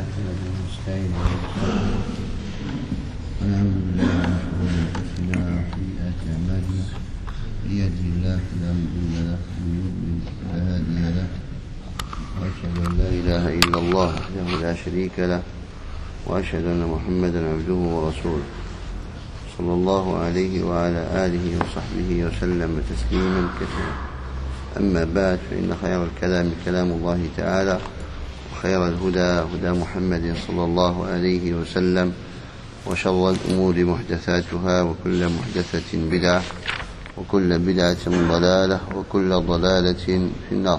نحمده ونستعينه ونستغفره ونعوذ بالله من شرور انفسنا وسيئات اعمالنا من يهده الله فلا مضل له ومن يضلل فلا هادي له واشهد ان لا اله الا الله وحده لا شريك له واشهد ان محمدا عبده ورسوله صلى الله عليه وعلى اله وصحبه وسلم تسليما كثيرا. أما بعد، فإن خير الكلام كلام الله تعالى، وخير الهدى هدى محمد صلى الله عليه وسلم، وشر الأمور محدثاتها، وكل محدثة بدعة، وكل بدعة ضلالة، وكل ضلالة في النار.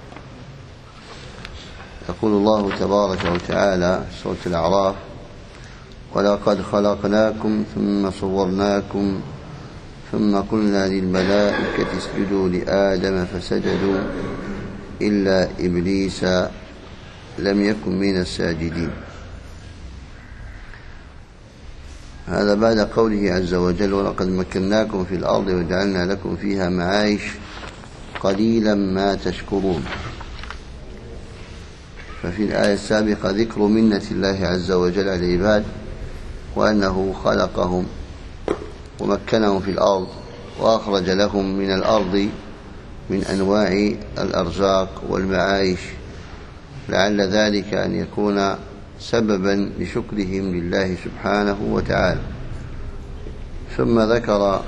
يقول الله تبارك وتعالى في سورة الأعراف: ولقد خلقناكم ثم صورناكم ثم قلنا للملائكة اسجدوا لآدم فسجدوا إلا إبليس لم يكن من الساجدين. هذا بعد قوله عز وجل: ولقد مكناكم في الأرض وجعلنا لكم فيها معايش قليلا ما تشكرون. ففي الآية السابقة ذكر منة الله عز وجل على العباد، وأنه خلقهم ومكنهم في الأرض وأخرج لهم من الأرض من أنواع الأرزاق والمعايش، لعل ذلك أن يكون سببا لشكرهم لله سبحانه وتعالى. ثم ذكر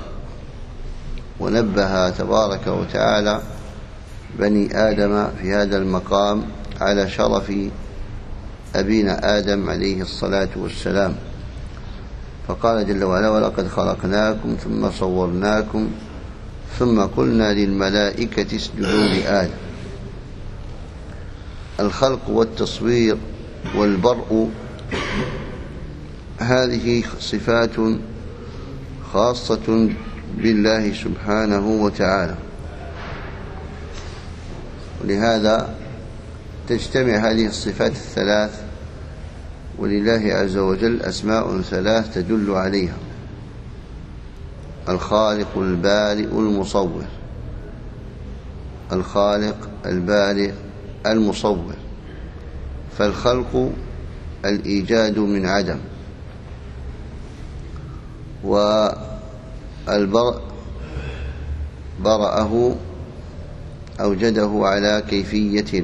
ونبه تبارك وتعالى بني آدم في هذا المقام على شرف أبينا آدم عليه الصلاة والسلام، فقال جل وعلا: ولقد خلقناكم ثم صورناكم ثم قلنا للملائكة اسجدوا لآدم. الخلق والتصوير والبرء هذه صفات خاصة بالله سبحانه وتعالى، ولهذا تجتمع هذه الصفات الثلاث، ولله عز وجل أسماء ثلاث تدل عليها: الخالق البارئ المصور. الخالق البارئ المصور. فالخلق الإيجاد من عدم، والبرء برأه أوجده على كيفية،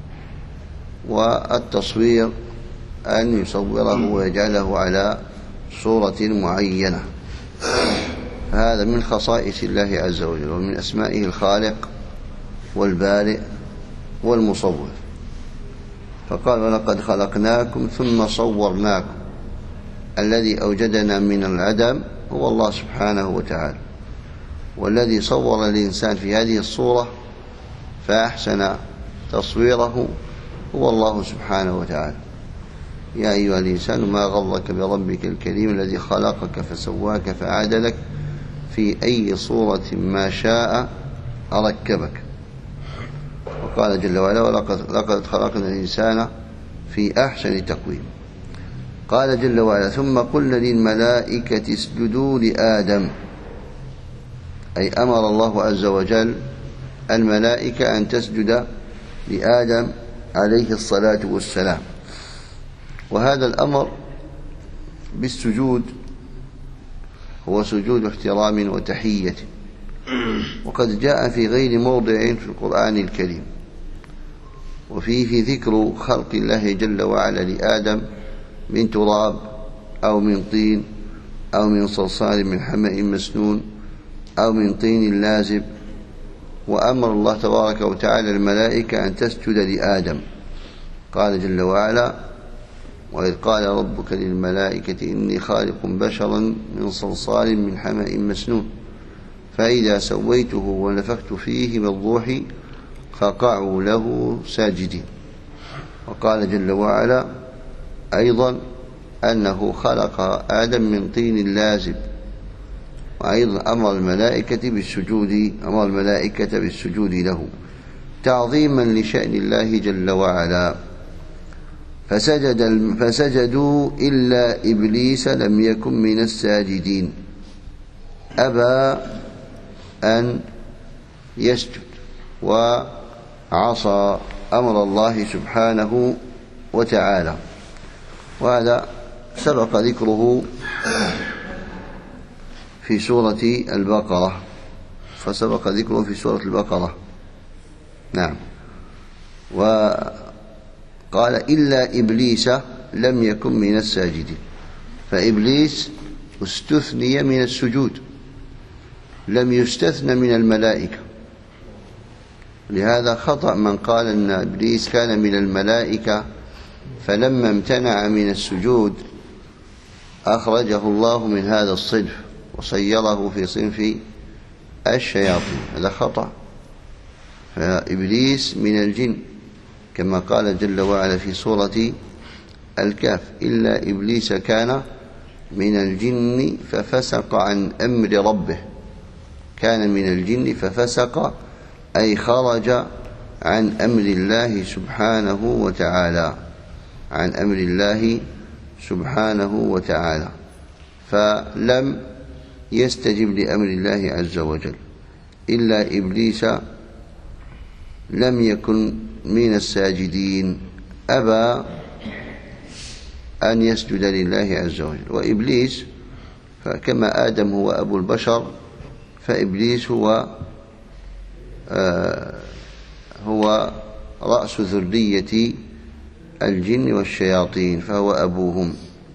والتصوير أن يصوره ويجعله على صورة معينة. هذا من خصائص الله عز وجل، ومن أسمائه الخالق والبارئ والمصور. فقال: ولقد خلقناكم ثم صورناكم. الذي أوجدنا من العدم هو الله سبحانه وتعالى، والذي صور الإنسان في هذه الصورة فأحسن تصويره هو الله سبحانه وتعالى. يا أيها الإنسان ما غرك بربك الكريم الذي خلقك فسواك فعدلك في أي صورة ما شاء ركبك. وقال جل وعلا: ولقد خلقنا الإنسان في أحسن تقويم. قال جل وعلا: ثم قلنا للملائكة اسجدوا لآدم، أي أمر الله عز وجل الملائكة أن تسجد لآدم عليه الصلاة والسلام. وهذا الأمر بالسجود هو سجود احترام وتحية، وقد جاء في غير موضع في القرآن الكريم، وفيه ذكر خلق الله جل وعلا لآدم من تراب أو من طين أو من صلصال من حمأ مسنون أو من طين لازب. وأمر الله تبارك وتعالى الملائكة أن تسجد لآدم. قال جل وعلا: وإذ قال ربك للملائكة إني خالق بشرا من صلصال من حمأ مسنون فإذا سويته ونفخت فيه من روحي فقعوا له ساجدين. وقال جل وعلا أيضا أنه خلق آدم من طين لازب، وأيضا أمر الملائكة بالسجود له تعظيما لشأن الله جل وعلا. فسجدوا إلا إبليس لم يكن من الساجدين، أبى أن يسجد وعصى أمر الله سبحانه وتعالى. وهذا سبق ذكره في سورة البقرة، فسبق ذكره في سورة البقرة. نعم. وقال إلا إبليس لم يكن من الساجدين، فإبليس استثني من السجود، لم يستثن من الملائكة. لهذا خطأ من قال أن إبليس كان من الملائكة فلما امتنع من السجود أخرجه الله من هذا الصنف وصيره في صنف الشياطين. هذا خطأ. فإبليس من الجن كما قال جل وعلا في سورة الكهف: إلا إبليس كان من الجن ففسق عن أمر ربه. كان من الجن ففسق أي خرج عن أمر الله سبحانه وتعالى، عن أمر الله سبحانه وتعالى، فلم يستجب لأمر الله عز وجل. إلا إبليس لم يكن من الساجدين، أبى أن يسجد لله عز وجل. وإبليس فكما آدم هو أبو البشر، فإبليس هو رأس ذرية الجن والشياطين، فهو أبوهم.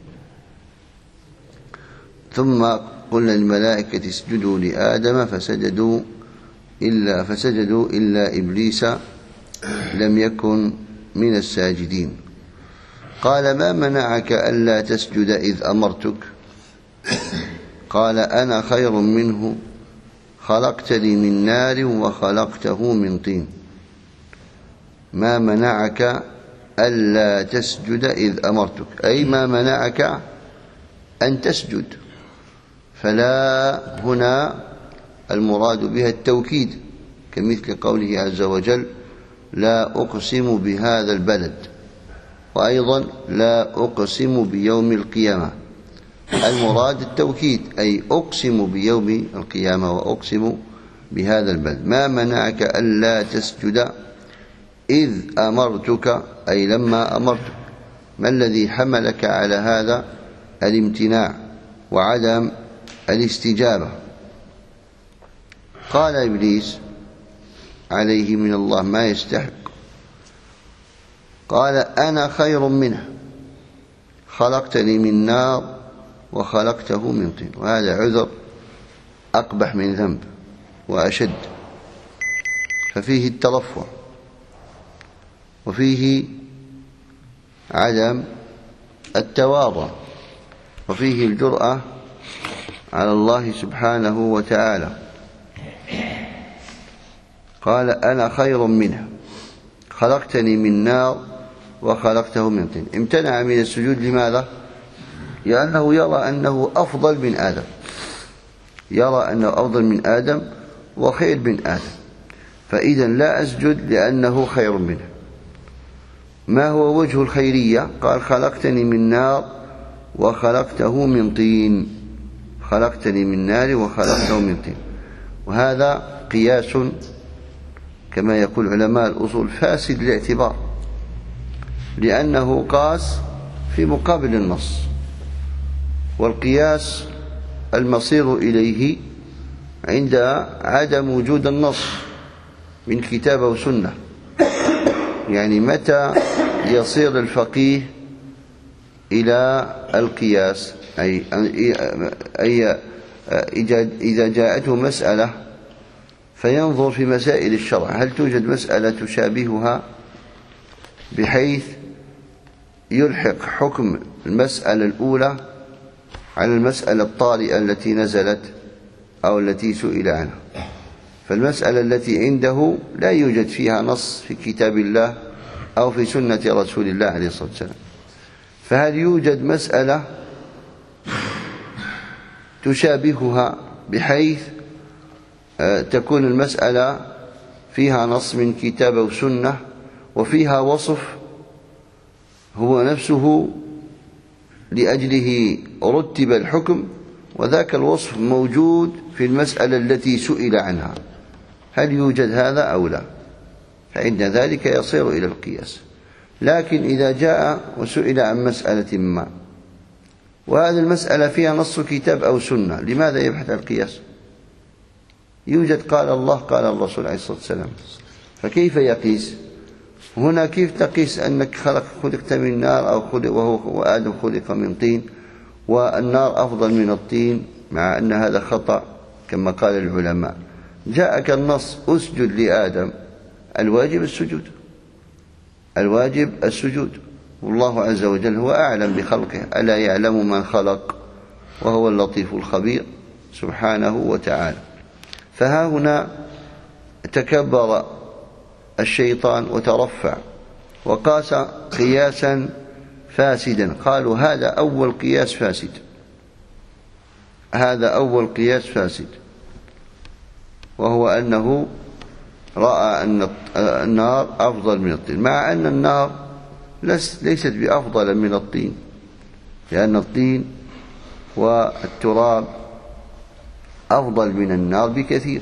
ثم قلنا للملائكة اسجدوا لآدم فسجدوا إلا إبليس لم يكن من الساجدين. قال: ما منعك ألا تسجد إذ أمرتك؟ قال: أنا خير منه، خلقتني من نار وخلقته من طين. ما منعك ألا تسجد إذ أمرتك، أي ما منعك أن تسجد. فلا هنا المراد بها التوكيد، كمثل قوله عز وجل: لا أقسم بهذا البلد، وأيضا لا أقسم بيوم القيامة. المراد التوكيد، أي أقسم بيوم القيامة وأقسم بهذا البلد. ما منعك ألا تسجد إذ أمرتك، أي لما أمرتك. ما الذي حملك على هذا الامتناع وعدم الاستجابة؟ قال إبليس عليه من الله ما يستحق، قال: أنا خير منه، خلقتني من نار وخلقته من طين. وهذا عذر أقبح من ذنب وأشد، ففيه الترفع وفيه عدم التواضع وفيه الجرأة على الله سبحانه وتعالى. قال: أنا خير منه، خلقتني من نار وخلقته من طين. امتنع من السجود لماذا؟ لأنه يرى أنه أفضل من آدم، يرى أنه أفضل من آدم وخير من آدم، فإذا لا أسجد لأنه خير منه. ما هو وجه الخيرية؟ قال: خلقتني من نار وخلقته من طين، خلقتني من نار وخلقته من طين. وهذا قياس كما يقول علماء الأصول فاسد الاعتبار، لأنه قاس في مقابل النص، والقياس المصير إليه عند عدم وجود النص من كتاب وسنة. يعني متى يصير الفقيه إلى القياس؟ أي إذا جاءته مسألة فينظر في مسائل الشرع، هل توجد مسألة تشابهها بحيث يلحق حكم المسألة الأولى على المسألة الطارئة التي نزلت أو التي سئل عنها. فالمسألة التي عنده لا يوجد فيها نص في كتاب الله أو في سنة رسول الله عليه الصلاة والسلام، فهل يوجد مسألة تشابهها بحيث تكون المسألة فيها نص من كتاب وسنة وفيها وصف هو نفسه لأجله رتب الحكم، وذاك الوصف موجود في المسألة التي سئل عنها؟ هل يوجد هذا أو لا؟ فعند ذلك يصير إلى القياس. لكن إذا جاء وسئل عن مسألة ما وهذه المسألة فيها نص كتاب أو سنة، لماذا يبحث عن القياس؟ يوجد قال الله قال الرسول عليه الصلاة والسلام، فكيف يقيس؟ هنا كيف تقيس أنك خلقت من نار وآدم خلق من طين والنار أفضل من الطين، مع أن هذا خطأ كما قال العلماء. جاءك النص أسجد لآدم، الواجب السجود، الواجب السجود، والله عز وجل هو أعلم بخلقه، ألا يعلم من خلق وهو اللطيف الخبير سبحانه وتعالى. فها هنا تكبر الشيطان وترفع وقاس قياسا فاسدا، قالوا هذا أول قياس فاسد، هذا أول قياس فاسد، وهو أنه رأى أن النار أفضل من الطين، مع أن النار ليست بأفضل من الطين، لأن الطين والتراب أفضل من النار بكثير.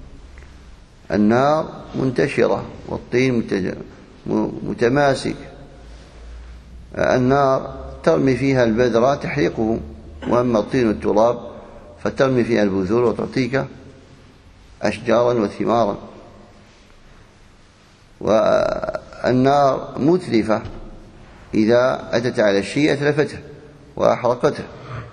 النار منتشرة والطين متماسك. النار ترمي فيها البذرة تحرقه، وأما الطين والتراب فترمي فيها البذور وتعطيك أشجارا وثمارا. والنار متلفة، إذا أتت على الشيء أتلفته وأحرقته،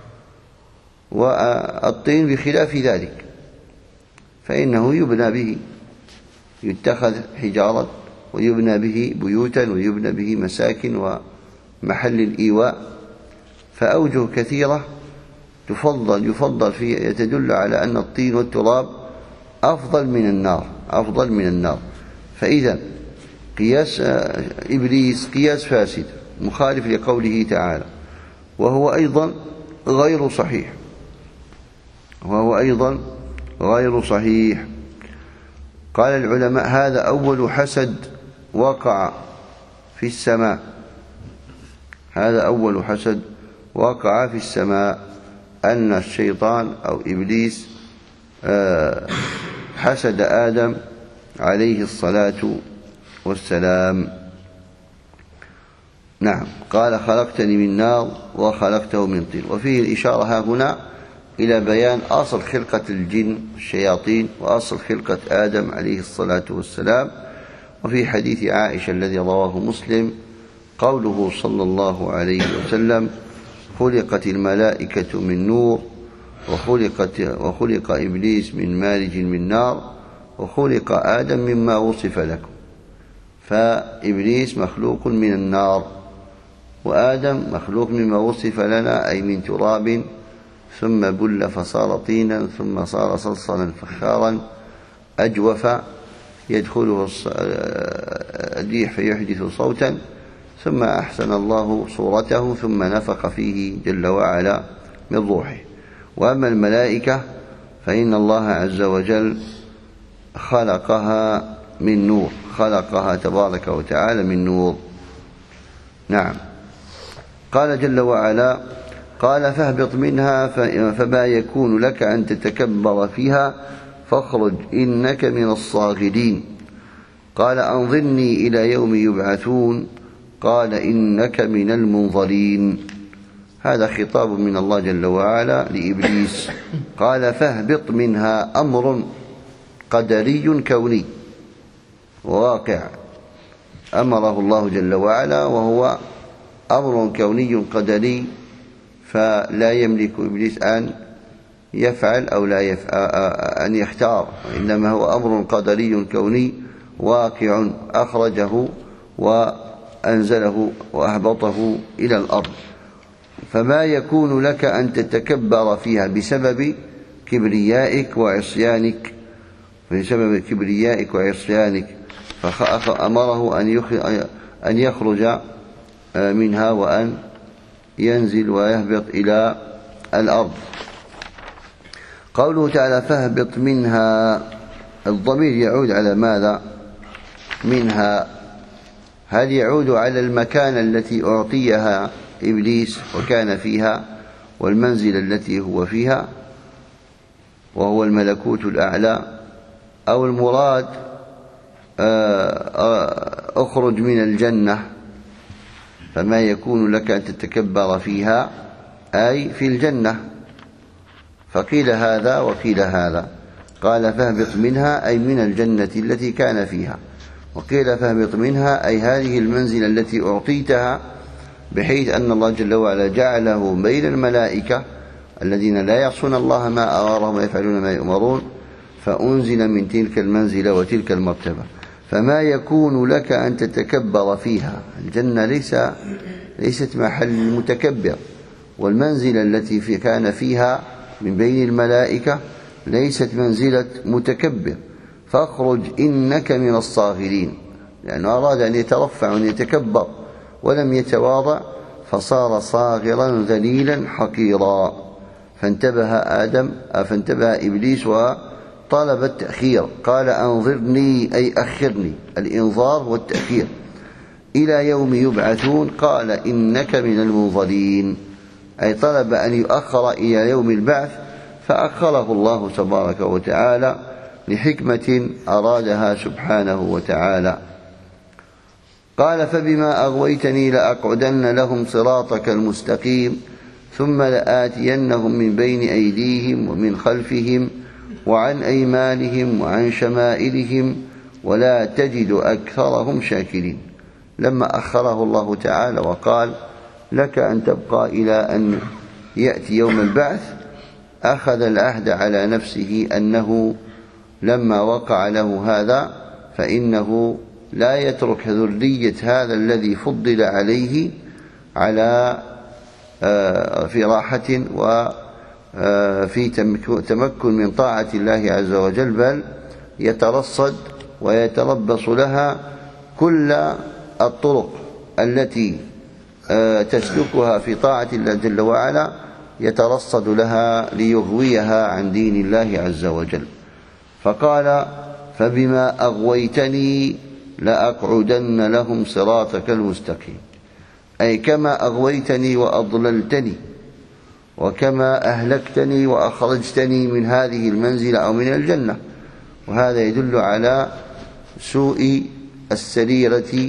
والطين بخلاف ذلك، فإنه يبنى به، يتخذ حجارة ويبنى به بيوتا ويبنى به مساكن ومحل الإيواء. فأوجه كثيرة يفضل فيه تدل على أن الطين والتراب أفضل من النار، أفضل من النار. فإذا قياس إبليس قياس فاسد مخالف لقوله تعالى، وهو أيضا غير صحيح، وهو أيضا غير صحيح. قال العلماء هذا أول حسد وقع في السماء، هذا أول حسد وقع في السماء، أن الشيطان أو إبليس حسد آدم عليه الصلاة والسلام. نعم، قال خلقتني من نار وخلقته من طين. وفيه الإشارة ها هنا إلى بيان أصل خلقة الجن الشياطين وأصل خلقة آدم عليه الصلاة والسلام. وفي حديث عائشة الذي رواه مسلم قوله صلى الله عليه وسلم: خلقت الملائكة من نور، وخلق إبليس من مارج من نار، وخلق آدم مما وصف لكم. فإبليس مخلوق من النار، وآدم مخلوق مما وصف لنا، أي من تراب ثم بل فصار طينا ثم صار صلصلا فخارا أجوف يدخله الريح فيحدث صوتا، ثم أحسن الله صورته ثم نفخ فيه جل وعلا من روحه. وأما الملائكة فإن الله عز وجل خلقها من نور، خلقها تبارك وتعالى من نور. نعم، قال جل وعلا: قال فاهبط منها فما يكون لك أن تتكبر فيها فاخرج إنك من الصاغرين. قال أنظرني إلى يوم يبعثون. قال إنك من المنظرين. هذا خطاب من الله جل وعلا لإبليس. قال فاهبط منها، أمر قدري كوني واقع أمره الله جل وعلا، وهو أمر كوني قدري، فلا يملك إبليس أن يفعل أو لا أن يختار، إنما هو أمر قدري كوني واقع أخرجه وأنزله وأهبطه إلى الأرض. فما يكون لك أن تتكبر فيها بسبب كبريائك وعصيانك، فأمره أن يخرج منها وأن ينزل ويهبط إلى الأرض. قوله تعالى فاهبط منها، الضمير يعود على ماذا؟ منها، هل يعود على المكان التي أعطيها إبليس وكان فيها، والمنزل التي هو فيها وهو الملكوت الأعلى، أو المراد أخرج من الجنة فما يكون لك أن تتكبر فيها أي في الجنة. فقيل هذا وقيل هذا. قال فاهبط منها أي من الجنة التي كان فيها، وقيل فاهبط منها أي هذه المنزلة التي أعطيتها، بحيث أن الله جل وعلا جعله بين الملائكة الذين لا يعصون الله ما أمرهم ويفعلون ما يؤمرون، فأنزل من تلك المنزلة وتلك المرتبة. فما يكون لك أن تتكبر فيها. الجنة ليست محل المتكبر، والمنزلة التي كان فيها من بين الملائكة ليست منزلة متكبر. فاخرج إنك من الصاغرين، لأنه أراد أن يترفع وأن يتكبر ولم يتواضع، فصار صاغرا ذليلا حقيرا. فانتبه إبليس وطلب التأخير. قال أنظرني أي أخرني، الإنظار والتأخير، إلى يوم يبعثون. قال إنك من المنظرين، أي طلب أن يؤخر إلى يوم البعث، فأخره الله تبارك وتعالى لحكمة أرادها سبحانه وتعالى. قال فبما أغويتني لأقعدن لهم صراطك المستقيم ثم لآتينهم من بين أيديهم ومن خلفهم وعن أيمانهم وعن شمائلهم ولا تجد أكثرهم شاكرين. لما أخره الله تعالى وقال لك أن تبقى إلى أن يأتي يوم البعث، أخذ العهد على نفسه أنه لما وقع له هذا فإنه لا يترك ذرية هذا الذي فضل عليه على في راحة وفي تمكن من طاعة الله عز وجل، بل يترصد ويتربص لها كل الطرق التي تسلكها في طاعة الله جل وعلا، يترصد لها ليغويها عن دين الله عز وجل. فقال فبما أغويتني لأقعدن لهم صراطك المستقيم، أي كما أغويتني وأضللتني وكما أهلكتني وأخرجتني من هذه المنزلة أو من الجنة. وهذا يدل على سوء السريرة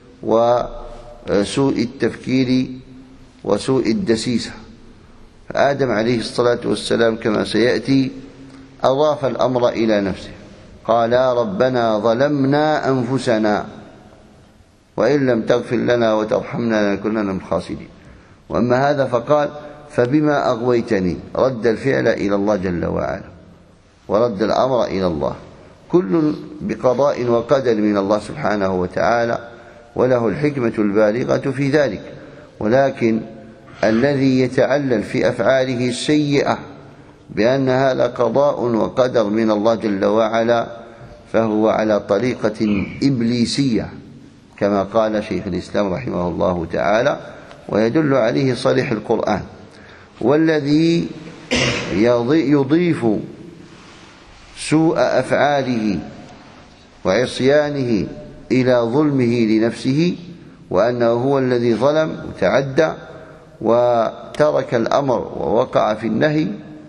وسوء التفكير وسوء الدسيسة. فآدم عليه الصلاة والسلام كما سيأتي أضاف الأمر إلى نفسه، قال ربنا ظلمنا أنفسنا وإن لم تغفر لنا وترحمنا لنكونن من الخاسرين. وأما هذا فقال فبما أغويتني، رد الفعل إلى الله جل وعلا ورد الأمر إلى الله، كل بقضاء وقدر من الله سبحانه وتعالى، وله الحكمة البالغة في ذلك. ولكن الذي يتعلل في أفعاله السيئة بأن هذا قضاء وقدر من الله جل وعلا، فهو على طريقة إبليسية كما قال شيخ الإسلام رحمه الله تعالى، ويدل عليه صريح القرآن. والذي يضيف سوء أفعاله وعصيانه إلى ظلمه لنفسه، وأنه هو الذي ظلم وتعدى وترك الأمر ووقع في النهي،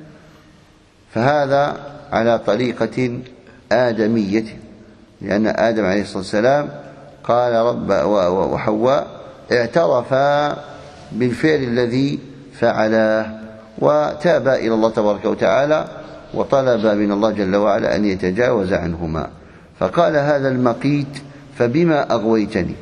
فهذا على طريقة آدمية، لأن آدم عليه الصلاة والسلام قال رب وحواء اعترفا بالفعل الذي فعله وتابا إلى الله تبارك وتعالى وطلب من الله جل وعلا أن يتجاوز عنهما. فقال هذا المقيت فبما أغويتني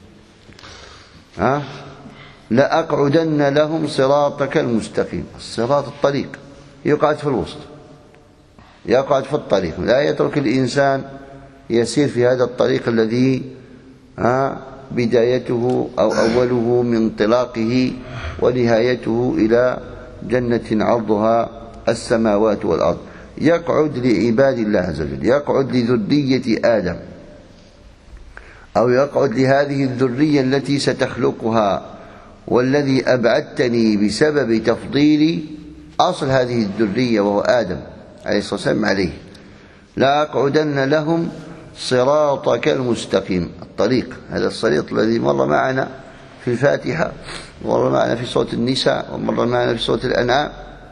لأقعدن لهم صراطك المستقيم. الصراط الطريق، يقعد في الوسط، يقعد في الطريق، لا يترك الإنسان يسير في هذا الطريق الذي بدايته أو أوله من انطلاقه ونهايته إلى جنة عرضها السماوات والأرض. يقعد لعباد الله عز وجل، يقعد لذرية آدم، أو يقعد لهذه الذرية التي ستخلقها، والذي أبعدتني بسبب تفضيل أصل هذه الذرية وهو آدم عليه الصلاة والسلام عليه. لا أقعدن لهم صراطك المستقيم، الطريق، هذا الصراط الذي مر معنا في الفاتحة ومر معنا في سورة النساء ومر معنا في سورة الأنعام.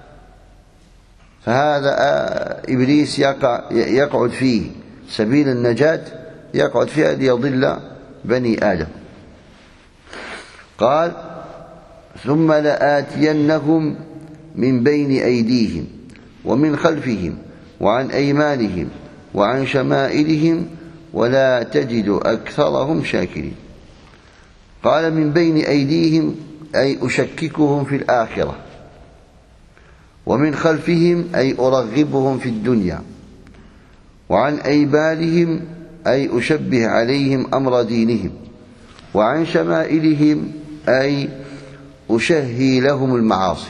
فهذا إبليس يقعد فيه سبيل النجاة، يقعد فيها ليضل بني آدم. قال ثم لآتينهم من بين أيديهم ومن خلفهم وعن أيمانهم وعن شمائلهم ولا تجد أكثرهم شاكرين. قال من بين أيديهم أي أشككهم في الآخرة، ومن خلفهم أي أرغبهم في الدنيا، وعن أيمانهم أي أشبه عليهم أمر دينهم، وعن شمائلهم أي أشهي لهم المعاصي.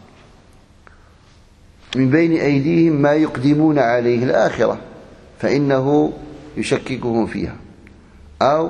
من بين أيديهم ما يقدمون عليه الآخرة فإنه يشككهم فيها، أو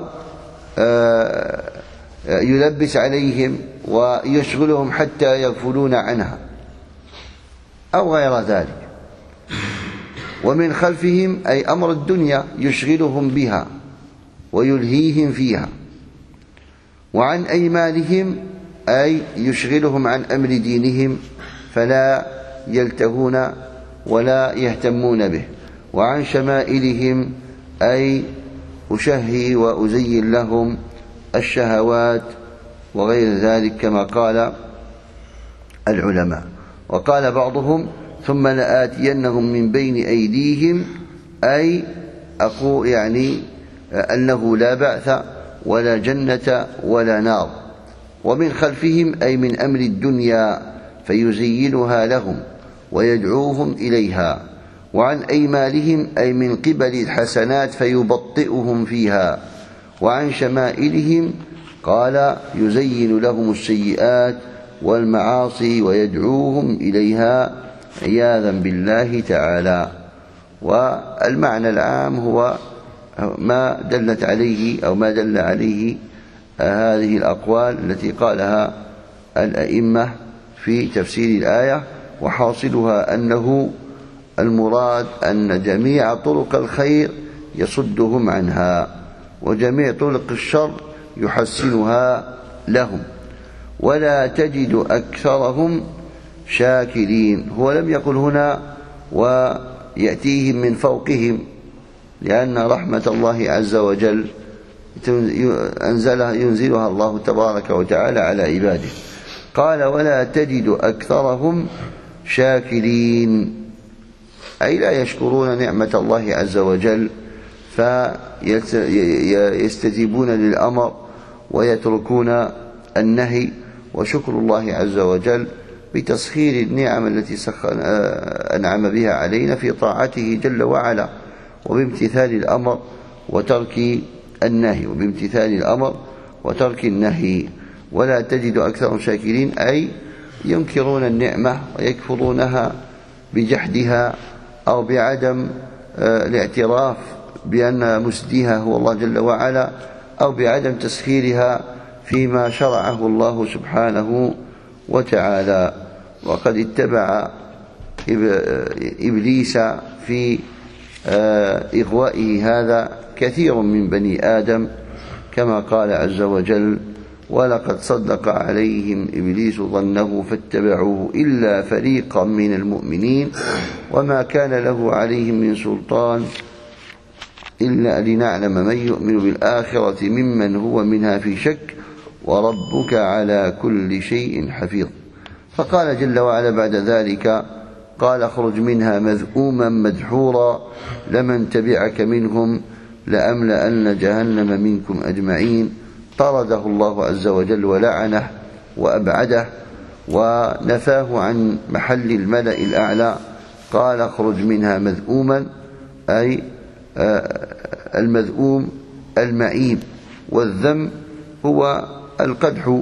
يلبس عليهم ويشغلهم حتى يغفلون عنها أو غير ذلك. ومن خلفهم أي أمر الدنيا يشغلهم بها ويلهيهم فيها. وعن أيمانهم أي يشغلهم عن أمر دينهم فلا يلتهون ولا يهتمون به. وعن شمائلهم أي أشهي وأزين لهم الشهوات وغير ذلك كما قال العلماء. وقال بعضهم ثم لآتينهم من بين أيديهم أي أقول يعني أنه لا بعث ولا جنة ولا نار. ومن خلفهم أي من أمر الدنيا فيزينها لهم ويدعوهم إليها. وعن أيمانهم أي من قبل الحسنات فيبطئهم فيها. وعن شمائلهم قال يزين لهم السيئات والمعاصي ويدعوهم إليها عياذا بالله تعالى. والمعنى العام هو ما دلت عليه أو ما دل عليه هذه الأقوال التي قالها الأئمة في تفسير الآية، وحاصلها أنه المراد أن جميع طرق الخير يصدهم عنها، وجميع طرق الشر يحسنها لهم. ولا تجد أكثرهم شاكرين. هو لم يقل هنا ويأتيهم من فوقهم، لأن رحمة الله عز وجل ينزلها الله تبارك وتعالى على عباده. قال ولا تجد أكثرهم شاكرين، أي لا يشكرون نعمة الله عز وجل فيستجيبون للأمر ويتركون النهي. وشكر الله عز وجل بتسخير النعم التي أنعم بها علينا في طاعته جل وعلا، وبامتثال الأمر وترك النهي، وبامتثال الأمر وترك النهي. ولا تجد أكثرهم شاكرين أي ينكرون النعمة ويكفرونها بجحدها أو بعدم الاعتراف بأن مسديها هو الله جل وعلا، أو بعدم تسخيرها فيما شرعه الله سبحانه وتعالى. وقد اتبع إبليس في إغوائه هذا كثير من بني آدم، كما قال عز وجل ولقد صدق عليهم إبليس ظنه فاتبعوه إلا فريقا من المؤمنين وما كان له عليهم من سلطان إلا لنعلم من يؤمن بالآخرة ممن هو منها في شك وربك على كل شيء حفيظ. فقال جل وعلا بعد ذلك قال اخرج منها مذءوما مدحورا لمن تبعك منهم لأملأن جهنم منكم أجمعين. طرده الله عز وجل ولعنه وأبعده ونفاه عن محل الملأ الأعلى. قال اخرج منها مذءوما أي المذءوم المعيب، والذم هو القدح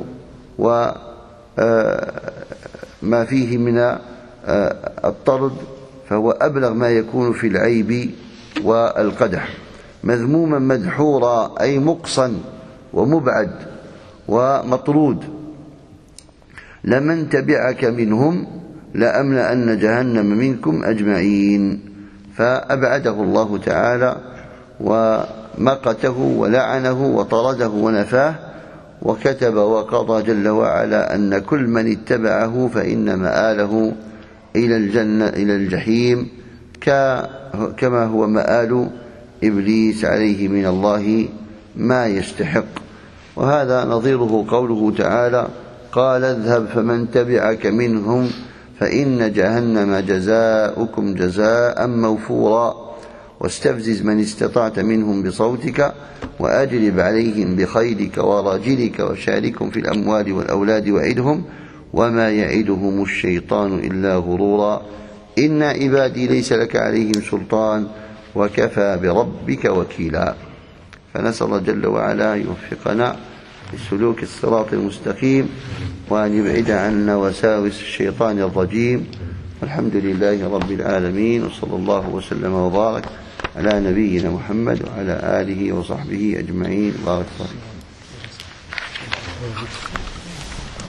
وما فيه من الطرد، فهو أبلغ ما يكون في العيب والقدح. مذموما مدحورا أي مقصا ومبعد ومطرود. لمن تبعك منهم لأملأن جهنم منكم أجمعين. فأبعده الله تعالى ومقته ولعنه وطرده ونفاه، وكتب وقضى جل وعلا أن كل من اتبعه فإن مآله إلى الجنة إلى الجحيم، كما هو مآل إبليس عليه من الله ما يستحق. وهذا نظيره قوله تعالى: قال اذهب فمن تبعك منهم فإن جهنم جزاؤكم جزاء موفورا واستفزز من استطعت منهم بصوتك وأجلب عليهم بخيلك ورجلك وشاركهم في الأموال والأولاد وعدهم وما يعدهم الشيطان إلا غرورا إن عبادي ليس لك عليهم سلطان وكفى بربك وكيلا. فنسأل الله جل وعلا يوفقنا لسلوك الصراط المستقيم وأن يبعد عنا وساوس الشيطان الرجيم. والحمد لله رب العالمين، وصلى الله وسلم وبارك على نبينا محمد وعلى آله وصحبه أجمعين. بارك الله.